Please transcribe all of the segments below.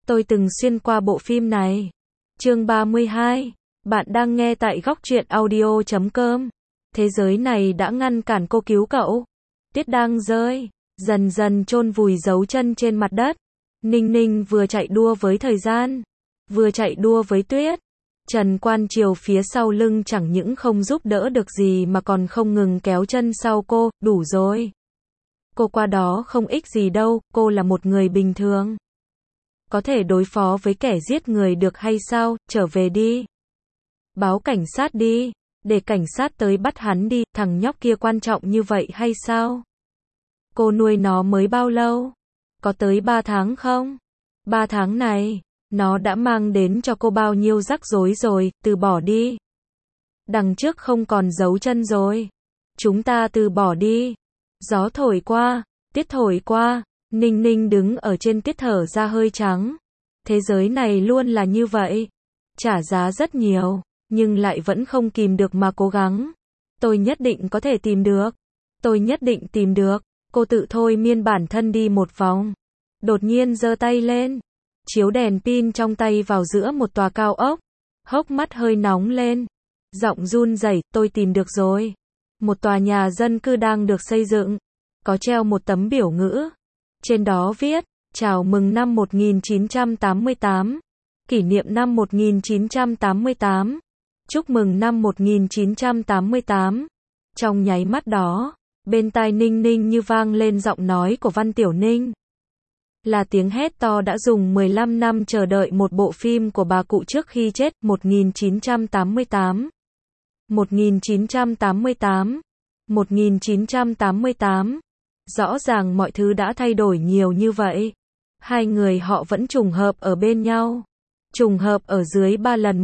Tôi từng xuyên qua bộ phim này. Chương 32. Bạn đang nghe tại góc truyện audio.com. Thế giới này đã ngăn cản cô cứu cậu. Tuyết đang rơi, dần dần chôn vùi dấu chân trên mặt đất. Ninh Ninh vừa chạy đua với thời gian, vừa chạy đua với tuyết. Trần Quan Triều phía sau lưng chẳng những không giúp đỡ được gì mà còn không ngừng kéo chân sau cô, đủ rồi. Cô qua đó không ích gì đâu, cô là một người bình thường. Có thể đối phó với kẻ giết người được hay sao, trở về đi. Báo cảnh sát đi, để cảnh sát tới bắt hắn đi, thằng nhóc kia quan trọng như vậy hay sao? Cô nuôi nó mới bao lâu? Có tới 3 tháng không? 3 tháng này, nó đã mang đến cho cô bao nhiêu rắc rối rồi, từ bỏ đi. Đằng trước không còn dấu chân rồi. Chúng ta từ bỏ đi. Gió thổi qua, tuyết thổi qua, Ninh Ninh đứng ở trên tuyết thở ra hơi trắng. Thế giới này luôn là như vậy. Trả giá rất nhiều, nhưng lại vẫn không kìm được mà cố gắng. Tôi nhất định có thể tìm được. Tôi nhất định tìm được. Cô tự thôi miên bản thân đi một vòng. Đột nhiên giơ tay lên, chiếu đèn pin trong tay vào giữa một tòa cao ốc. Hốc mắt hơi nóng lên. Giọng run rẩy, tôi tìm được rồi. Một tòa nhà dân cư đang được xây dựng. Có treo một tấm biểu ngữ. Trên đó viết, chào mừng năm 1988. Kỷ niệm năm 1988. Chúc mừng năm 1988. Trong nháy mắt đó, bên tai Ninh Ninh như vang lên giọng nói của Văn Tiểu Ninh. Là tiếng hét to đã dùng 15 năm chờ đợi một bộ phim của bà cụ trước khi chết, 1988. 1988. 1988. Rõ ràng mọi thứ đã thay đổi nhiều như vậy. Hai người họ vẫn trùng hợp ở bên nhau. Trùng hợp ở dưới 3 lần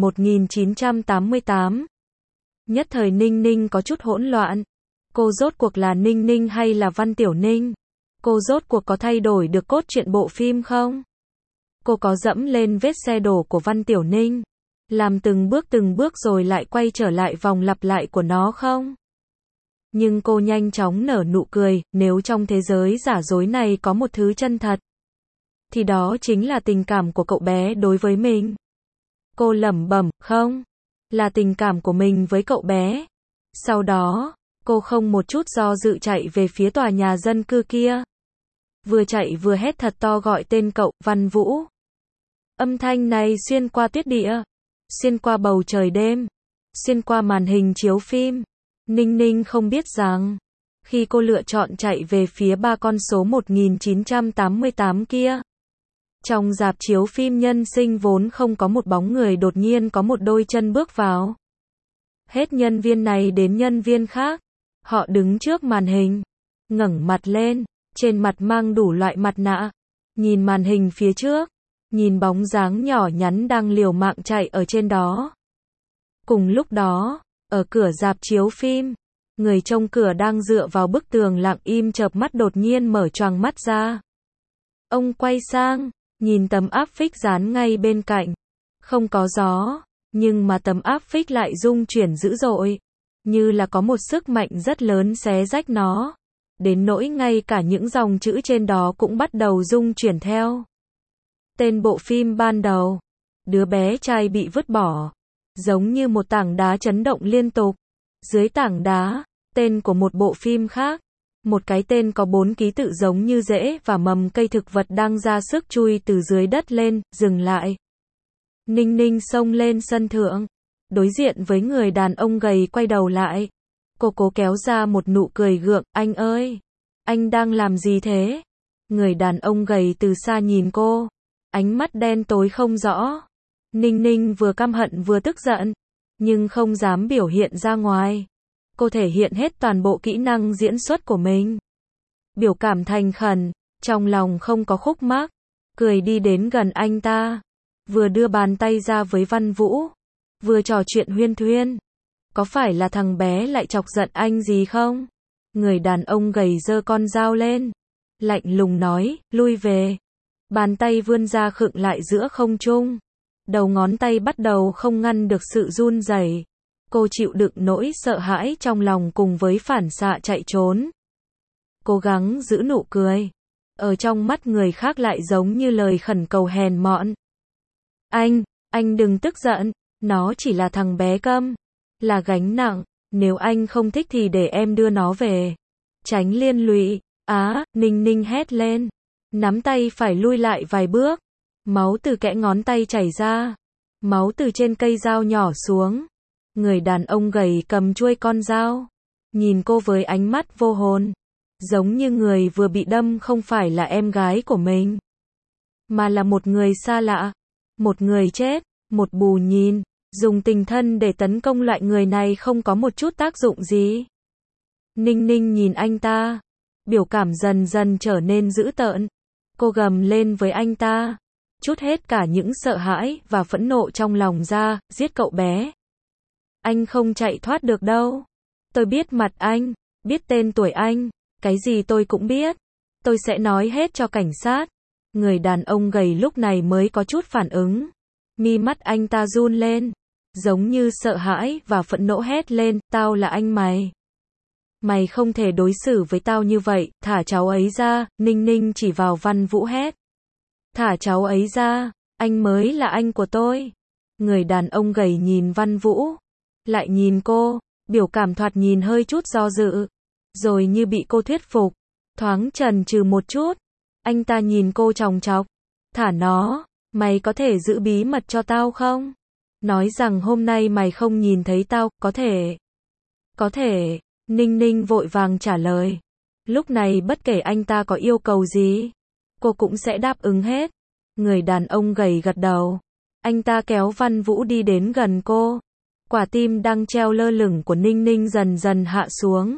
1988. Nhất thời Ninh Ninh có chút hỗn loạn. Cô rốt cuộc là Ninh Ninh hay là Văn Tiểu Ninh? Cô rốt cuộc có thay đổi được cốt truyện bộ phim không? Cô có dẫm lên vết xe đổ của Văn Tiểu Ninh, làm từng bước rồi lại quay trở lại vòng lặp lại của nó không? Nhưng cô nhanh chóng nở nụ cười, nếu trong thế giới giả dối này có một thứ chân thật, thì đó chính là tình cảm của cậu bé đối với mình. Cô lẩm bẩm, không, là tình cảm của mình với cậu bé. Sau đó, cô không một chút do dự chạy về phía tòa nhà dân cư kia. Vừa chạy vừa hét thật to gọi tên cậu, Văn Vũ. Âm thanh này xuyên qua tuyết địa, xuyên qua bầu trời đêm, xuyên qua màn hình chiếu phim. Ninh Ninh không biết rằng, khi cô lựa chọn chạy về phía 3 con số 1988 kia, trong rạp chiếu phim nhân sinh vốn không có một bóng người, đột nhiên có một đôi chân bước vào. Hết nhân viên này đến nhân viên khác, họ đứng trước màn hình, ngẩng mặt lên, trên mặt mang đủ loại mặt nạ, nhìn màn hình phía trước, nhìn bóng dáng nhỏ nhắn đang liều mạng chạy ở trên đó. Cùng lúc đó, ở cửa rạp chiếu phim, người trông cửa đang dựa vào bức tường lặng im chợp mắt đột nhiên mở choàng mắt ra. Ông quay sang, nhìn tấm áp phích dán ngay bên cạnh. Không có gió, nhưng mà tấm áp phích lại rung chuyển dữ dội, như là có một sức mạnh rất lớn xé rách nó, đến nỗi ngay cả những dòng chữ trên đó cũng bắt đầu rung chuyển theo. Tên bộ phim ban đầu, đứa bé trai bị vứt bỏ, giống như một tảng đá chấn động liên tục. Dưới tảng đá, tên của một bộ phim khác, một cái tên có 4 ký tự giống như rễ và mầm cây thực vật đang ra sức chui từ dưới đất lên, dừng lại. Ninh Ninh xông lên sân thượng, đối diện với người đàn ông gầy quay đầu lại. Cô cố kéo ra một nụ cười gượng, anh ơi, anh đang làm gì thế? Người đàn ông gầy từ xa nhìn cô, ánh mắt đen tối không rõ. Ninh Ninh vừa căm hận vừa tức giận, nhưng không dám biểu hiện ra ngoài. Cô thể hiện hết toàn bộ kỹ năng diễn xuất của mình. Biểu cảm thành khẩn, trong lòng không có khúc mắc, cười đi đến gần anh ta, vừa đưa bàn tay ra với Văn Vũ, vừa trò chuyện huyên thuyên. Có phải là thằng bé lại chọc giận anh gì không? Người đàn ông gầy giơ con dao lên, lạnh lùng nói, lui về. Bàn tay vươn ra khựng lại giữa không trung. Đầu ngón tay bắt đầu không ngăn được sự run rẩy. Cô chịu đựng nỗi sợ hãi trong lòng cùng với phản xạ chạy trốn. Cố gắng giữ nụ cười. ở trong mắt người khác lại giống như lời khẩn cầu hèn mọn. Anh đừng tức giận, nó chỉ là thằng bé câm, là gánh nặng, nếu anh không thích thì để em đưa nó về. Tránh liên lụy. Ninh Ninh hét lên, nắm tay phải lui lại vài bước, máu từ kẽ ngón tay chảy ra, máu từ trên cây dao nhỏ xuống. Người đàn ông gầy cầm chuôi con dao, nhìn cô với ánh mắt vô hồn, giống như người vừa bị đâm không phải là em gái của mình, mà là một người xa lạ, một người chết, một bù nhìn. Dùng tình thân để tấn công loại người này không có một chút tác dụng gì. Ninh Ninh nhìn anh ta, biểu cảm dần dần trở nên dữ tợn. Cô gầm lên với anh ta, trút hết cả những sợ hãi và phẫn nộ trong lòng ra, giết cậu bé. Anh không chạy thoát được đâu. Tôi biết mặt anh, biết tên tuổi anh, cái gì tôi cũng biết. Tôi sẽ nói hết cho cảnh sát. Người đàn ông gầy lúc này mới có chút phản ứng. Mi mắt anh ta run lên, giống như sợ hãi và phẫn nộ hét lên, tao là anh mày. Mày không thể đối xử với tao như vậy, thả cháu ấy ra. Ninh Ninh chỉ vào Văn Vũ hét. Thả cháu ấy ra, anh mới là anh của tôi. Người đàn ông gầy nhìn Văn Vũ, lại nhìn cô, biểu cảm thoạt nhìn hơi chút do dự, rồi như bị cô thuyết phục, thoáng chần chừ một chút. Anh ta nhìn cô chòng chọc, thả nó, mày có thể giữ bí mật cho tao không? Nói rằng hôm nay mày không nhìn thấy tao, có thể. Có thể. Ninh Ninh vội vàng trả lời. Lúc này bất kể anh ta có yêu cầu gì, cô cũng sẽ đáp ứng hết. Người đàn ông gầy gật đầu. Anh ta kéo Văn Vũ đi đến gần cô. Quả tim đang treo lơ lửng của Ninh Ninh dần dần hạ xuống.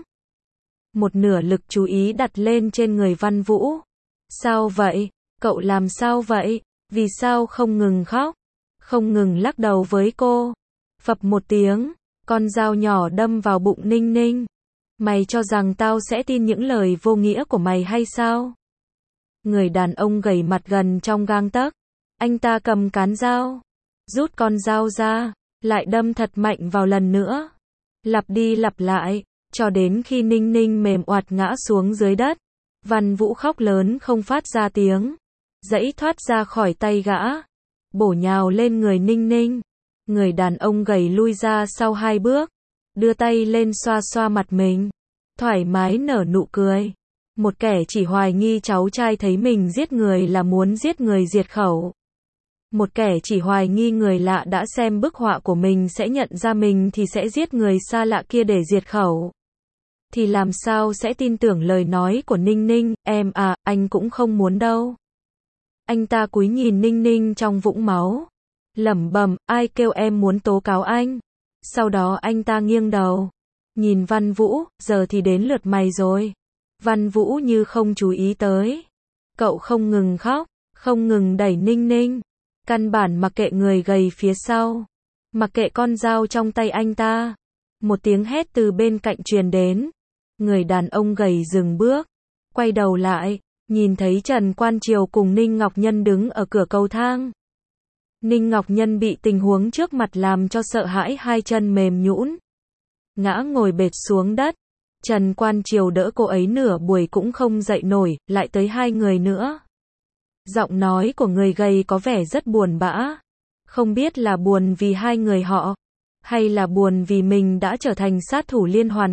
Một nửa lực chú ý đặt lên trên người Văn Vũ. Sao vậy? Cậu làm sao vậy? Vì sao không ngừng khóc? Không ngừng lắc đầu với cô. Phập một tiếng, con dao nhỏ đâm vào bụng Ninh Ninh. Mày cho rằng tao sẽ tin những lời vô nghĩa của mày hay sao? Người đàn ông gầy mặt gần trong gang tấc. Anh ta cầm cán dao, rút con dao ra, lại đâm thật mạnh vào lần nữa. Lặp đi lặp lại, cho đến khi Ninh Ninh mềm oạt ngã xuống dưới đất. Văn Vũ khóc lớn không phát ra tiếng, giãy thoát ra khỏi tay gã, bổ nhào lên người Ninh Ninh. Người đàn ông gầy lui ra sau 2 bước, đưa tay lên xoa xoa mặt mình, thoải mái nở nụ cười. Một kẻ chỉ hoài nghi cháu trai thấy mình giết người là muốn giết người diệt khẩu. Một kẻ chỉ hoài nghi người lạ đã xem bức họa của mình sẽ nhận ra mình thì sẽ giết người xa lạ kia để diệt khẩu. Thì làm sao sẽ tin tưởng lời nói của Ninh Ninh? Em à, anh cũng không muốn đâu. Anh ta cúi nhìn Ninh Ninh trong vũng máu, lẩm bẩm, ai kêu em muốn tố cáo anh? Sau đó anh ta nghiêng đầu, nhìn Văn Vũ, giờ thì đến lượt mày rồi. Văn Vũ như không chú ý tới. Cậu không ngừng khóc, không ngừng đẩy Ninh Ninh, căn bản mặc kệ người gầy phía sau, mặc kệ con dao trong tay anh ta. Một tiếng hét từ bên cạnh truyền đến. Người đàn ông gầy dừng bước, quay đầu lại, nhìn thấy Trần Quan Triều cùng Ninh Ngọc Nhân đứng ở cửa cầu thang. Ninh Ngọc Nhân bị tình huống trước mặt làm cho sợ hãi, hai chân mềm nhũn, ngã ngồi bệt xuống đất. Trần Quan Triều đỡ cô ấy nửa buổi cũng không dậy nổi, lại tới 2 người nữa. Giọng nói của người gầy có vẻ rất buồn bã. Không biết là buồn vì 2 người họ, hay là buồn vì mình đã trở thành sát thủ liên hoàn.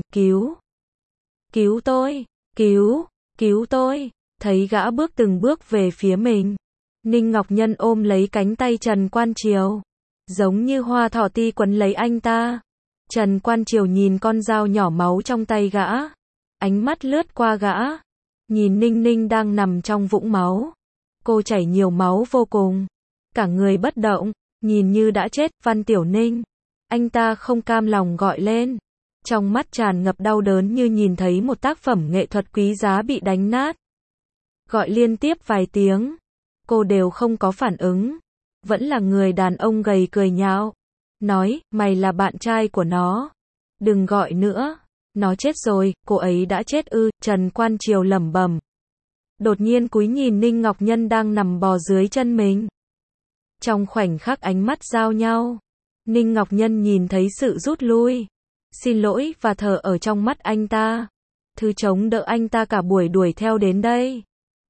Cứu tôi, cứu tôi. Thấy gã bước từng bước về phía mình, Ninh Ngọc Nhân ôm lấy cánh tay Trần Quan Triều, giống như hoa thỏ ti quấn lấy anh ta. Trần Quan Triều nhìn con dao nhỏ máu trong tay gã, ánh mắt lướt qua gã, nhìn Ninh Ninh đang nằm trong vũng máu. Cô chảy nhiều máu vô cùng, cả người bất động, nhìn như đã chết. Văn Tiểu Ninh, anh ta không cam lòng gọi lên, trong mắt tràn ngập đau đớn như nhìn thấy một tác phẩm nghệ thuật quý giá bị đánh nát. Gọi liên tiếp vài tiếng, cô đều không có phản ứng. Vẫn là người đàn ông gầy cười nhạo, nói, mày là bạn trai của nó, đừng gọi nữa, nó chết rồi. Cô ấy đã chết ư? Trần Quan Triều lẩm bẩm. Đột nhiên cúi nhìn Ninh Ngọc Nhân đang nằm bò dưới chân mình. Trong khoảnh khắc ánh mắt giao nhau, Ninh Ngọc Nhân nhìn thấy sự rút lui, xin lỗi và thở ở trong mắt anh ta. Thứ chống đỡ anh ta cả buổi đuổi theo đến đây,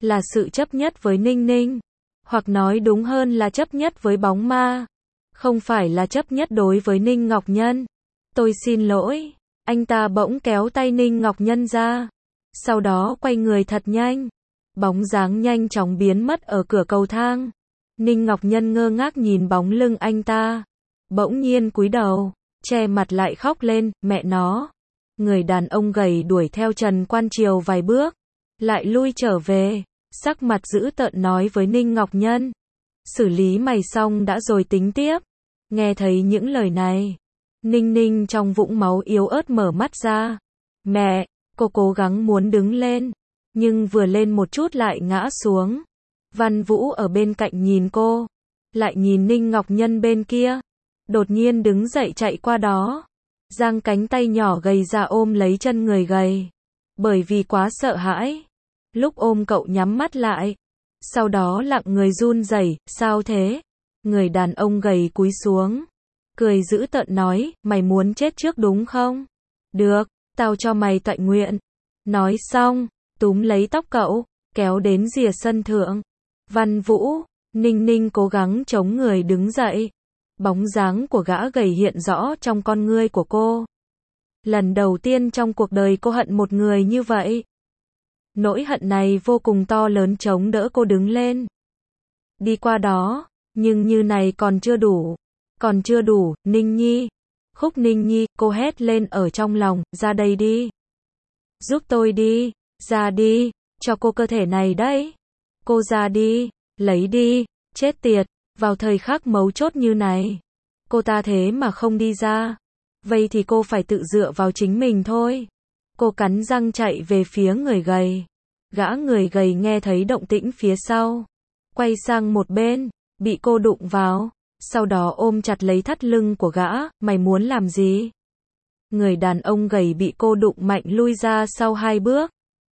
là sự chấp nhất với Ninh Ninh. Hoặc nói đúng hơn là chấp nhất với bóng ma. Không phải là chấp nhất đối với Ninh Ngọc Nhân. Tôi xin lỗi. Anh ta bỗng kéo tay Ninh Ngọc Nhân ra. Sau đó quay người thật nhanh. Bóng dáng nhanh chóng biến mất ở cửa cầu thang. Ninh Ngọc Nhân ngơ ngác nhìn bóng lưng anh ta. Bỗng nhiên cúi đầu, che mặt lại khóc lên, mẹ nó. Người đàn ông gầy đuổi theo Trần Quan Triều vài bước, lại lui trở về, sắc mặt dữ tợn nói với Ninh Ngọc Nhân. Xử lý mày xong đã rồi tính tiếp. Nghe thấy những lời này, Ninh Ninh trong vũng máu yếu ớt mở mắt ra. Mẹ, cô cố gắng muốn đứng lên, nhưng vừa lên một chút lại ngã xuống. Văn Vũ ở bên cạnh nhìn cô, lại nhìn Ninh Ngọc Nhân bên kia. Đột nhiên đứng dậy chạy qua đó, giang cánh tay nhỏ gầy ra ôm lấy chân người gầy. Bởi vì quá sợ hãi, lúc ôm cậu nhắm mắt lại, sau đó lặng người run rẩy. Sao thế? Người đàn ông gầy cúi xuống, cười dữ tợn nói, mày muốn chết trước đúng không? Được, tao cho mày tọa nguyện. Nói xong, túm lấy tóc cậu, kéo đến rìa sân thượng. Văn Vũ, Ninh Ninh cố gắng chống người đứng dậy. Bóng dáng của gã gầy hiện rõ trong con ngươi của cô. Lần đầu tiên trong cuộc đời cô hận một người như vậy. Nỗi hận này vô cùng to lớn chống đỡ cô đứng lên. Đi qua đó, nhưng như này còn chưa đủ. Còn chưa đủ, Ninh Nhi. Khúc Ninh Nhi, cô hét lên ở trong lòng, ra đây đi. Giúp tôi đi, ra đi, cho cô cơ thể này đấy. Cô ra đi, lấy đi, chết tiệt, vào thời khắc mấu chốt như này. Cô ta thế mà không đi ra. Vậy thì cô phải tự dựa vào chính mình thôi. Cô cắn răng chạy về phía người gầy. Gã người gầy nghe thấy động tĩnh phía sau. Quay sang một bên, bị cô đụng vào. Sau đó ôm chặt lấy thắt lưng của gã, mày muốn làm gì? Người đàn ông gầy bị cô đụng mạnh lui ra sau 2 bước.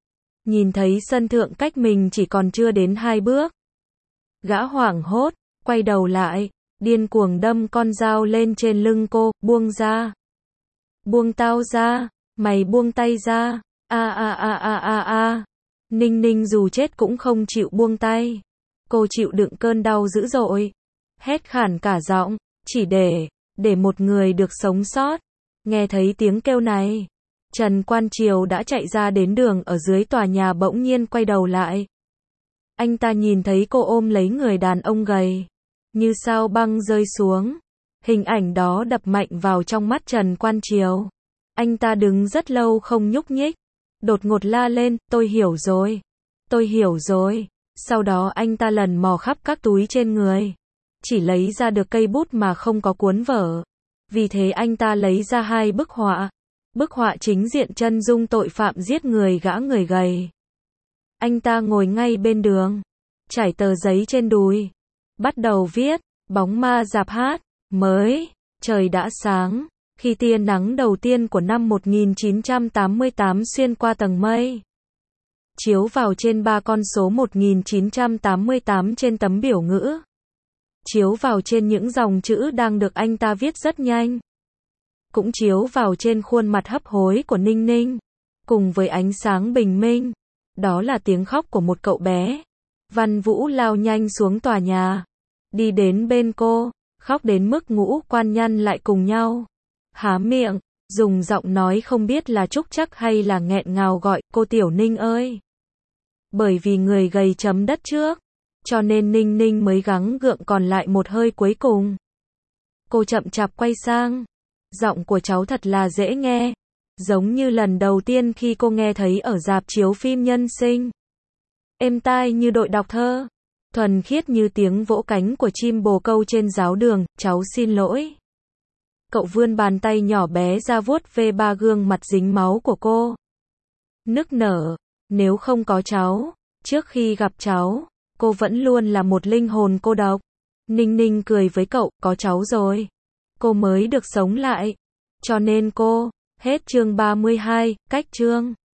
Nhìn thấy sân thượng cách mình chỉ còn chưa đến 2 bước. Gã hoảng hốt, quay đầu lại, điên cuồng đâm con dao lên trên lưng cô, buông ra. Buông tao ra, mày buông tay ra, a. Ninh Ninh dù chết cũng không chịu buông tay. Cô chịu đựng cơn đau dữ dội, hét khản cả giọng, chỉ để một người được sống sót. Nghe thấy tiếng kêu này, Trần Quan Triều đã chạy ra đến đường ở dưới tòa nhà bỗng nhiên quay đầu lại. Anh ta nhìn thấy cô ôm lấy người đàn ông gầy, như sao băng rơi xuống. Hình ảnh đó đập mạnh vào trong mắt Trần Quan Triều. Anh ta đứng rất lâu không nhúc nhích, đột ngột la lên, tôi hiểu rồi. Tôi hiểu rồi. Sau đó anh ta lần mò khắp các túi trên người, chỉ lấy ra được cây bút mà không có cuốn vở. Vì thế anh ta lấy ra 2 bức họa. Bức họa chính diện chân dung tội phạm giết người gã người gầy. Anh ta ngồi ngay bên đường, trải tờ giấy trên đùi, bắt đầu viết, bóng ma rạp hát, mới, trời đã sáng, khi tia nắng đầu tiên của năm 1988 xuyên qua tầng mây, chiếu vào trên 3 con số 1988 trên tấm biểu ngữ, chiếu vào trên những dòng chữ đang được anh ta viết rất nhanh, cũng chiếu vào trên khuôn mặt hấp hối của Ninh Ninh, cùng với ánh sáng bình minh. Đó là tiếng khóc của một cậu bé. Văn Vũ lao nhanh xuống tòa nhà, đi đến bên cô, khóc đến mức ngũ quan nhăn lại cùng nhau. Há miệng, dùng giọng nói không biết là trúc trắc hay là nghẹn ngào gọi, cô Tiểu Ninh ơi. Bởi vì người gầy chấm đất trước, cho nên Ninh Ninh mới gắng gượng còn lại một hơi cuối cùng. Cô chậm chạp quay sang. Giọng của cháu thật là dễ nghe. Giống như lần đầu tiên khi cô nghe thấy ở rạp chiếu phim Nhân Sinh. Êm tai như đội đọc thơ. Thuần khiết như tiếng vỗ cánh của chim bồ câu trên giáo đường, cháu xin lỗi. Cậu vươn bàn tay nhỏ bé ra vuốt ve 3 gương mặt dính máu của cô. Nức nở, nếu không có cháu, trước khi gặp cháu, cô vẫn luôn là một linh hồn cô độc. Ninh Ninh cười với cậu, có cháu rồi, cô mới được sống lại. Cho nên cô, hết chương 32, cách chương.